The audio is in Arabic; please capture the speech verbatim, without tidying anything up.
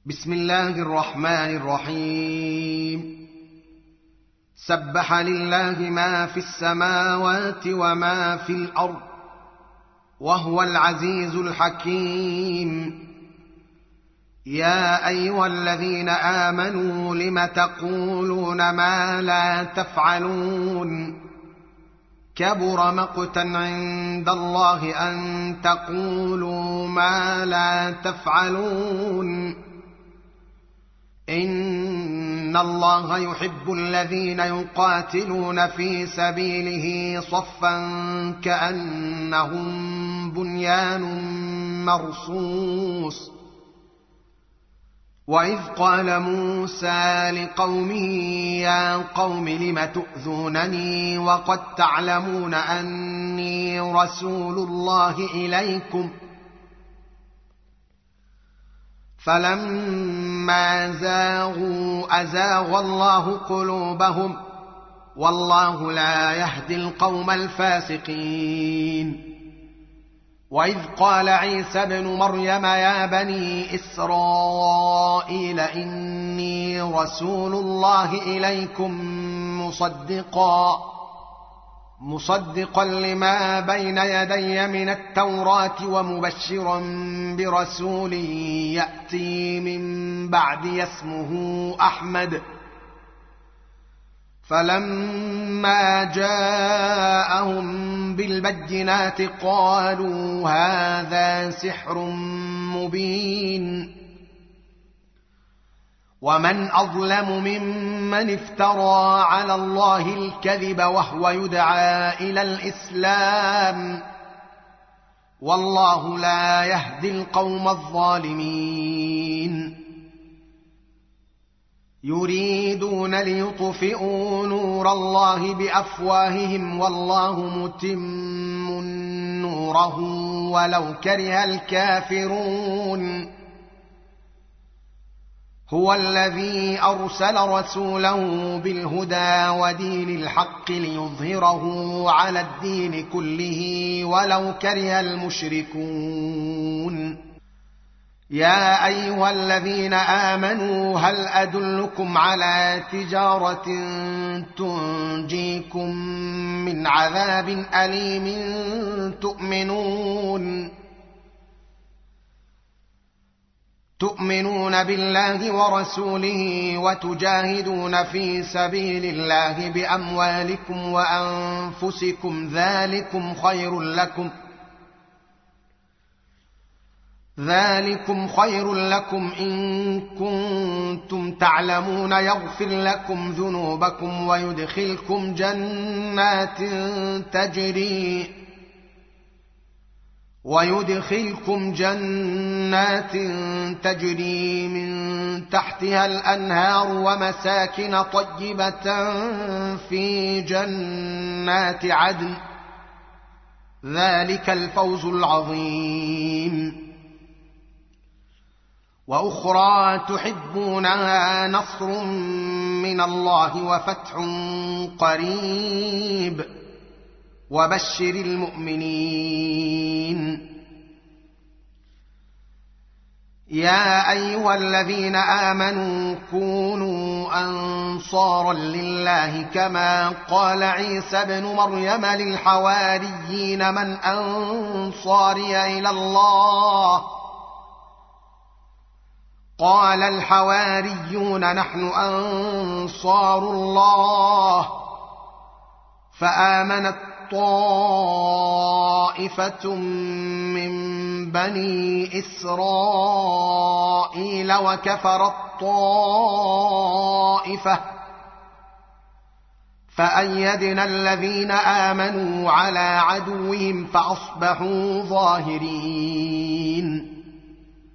بسم الله الرحمن الرحيم. سبح لله ما في السماوات وما في الأرض وهو العزيز الحكيم. يا أيها الذين آمنوا لم تقولون ما لا تفعلون كبر مقتا عند الله أن تقولوا ما لا تفعلون. إن الله يحب الذين يقاتلون في سبيله صفا كأنهم بنيان مرصوص. وإذ قال موسى لقومه يا قوم لم تؤذونني وقد تعلمون أني رسول الله إليكم فلما زاغوا أزاغ الله قلوبهم والله لا يهدي القوم الفاسقين. وإذ قال عيسى ابن مريم يا بني إسرائيل إني رسول الله إليكم مصدقا مصدقا لما بين يدي من التوراة ومبشرا برسول يأتي من بعدي اسمه أحمد. فلما جاءهم بالبينات قالوا هذا سحر مبين. ومن أظلم ممن افترى على الله الكذب وهو يدعى إلى الإسلام والله لا يهدي القوم الظالمين. يريدون ليطفئوا نور الله بأفواههم والله متم نوره ولو كره الكافرون. هو الذي أرسل رسوله بالهدى ودين الحق ليظهره على الدين كله ولو كره المشركون. يا أيها الذين آمنوا هل أدلكم على تجارة تنجيكم من عذاب أليم تؤمنون تؤمنون بالله ورسوله وتجاهدون في سبيل الله بأموالكم وأنفسكم ذلكم خير لكم ذلكم خير لكم إن كنتم تعلمون. يغفر لكم ذنوبكم ويدخلكم جنات تجري ويدخلكم جنات تجري من تحتها الأنهار ومساكن طيبة في جنات عدن ذلك الفوز العظيم. وأخرى تحبونها نصر من الله وفتح قريب وبشر المؤمنين. يا أيها الذين آمنوا كونوا أنصارا لله كما قال عيسى ابن مريم للحواريين من أنصاري إلى الله قال الحواريون نحن أنصار الله. فآمنت طائفة من بني إسرائيل وكفرت طائفة فأيدنا الذين آمنوا على عدوهم فأصبحوا ظاهرين.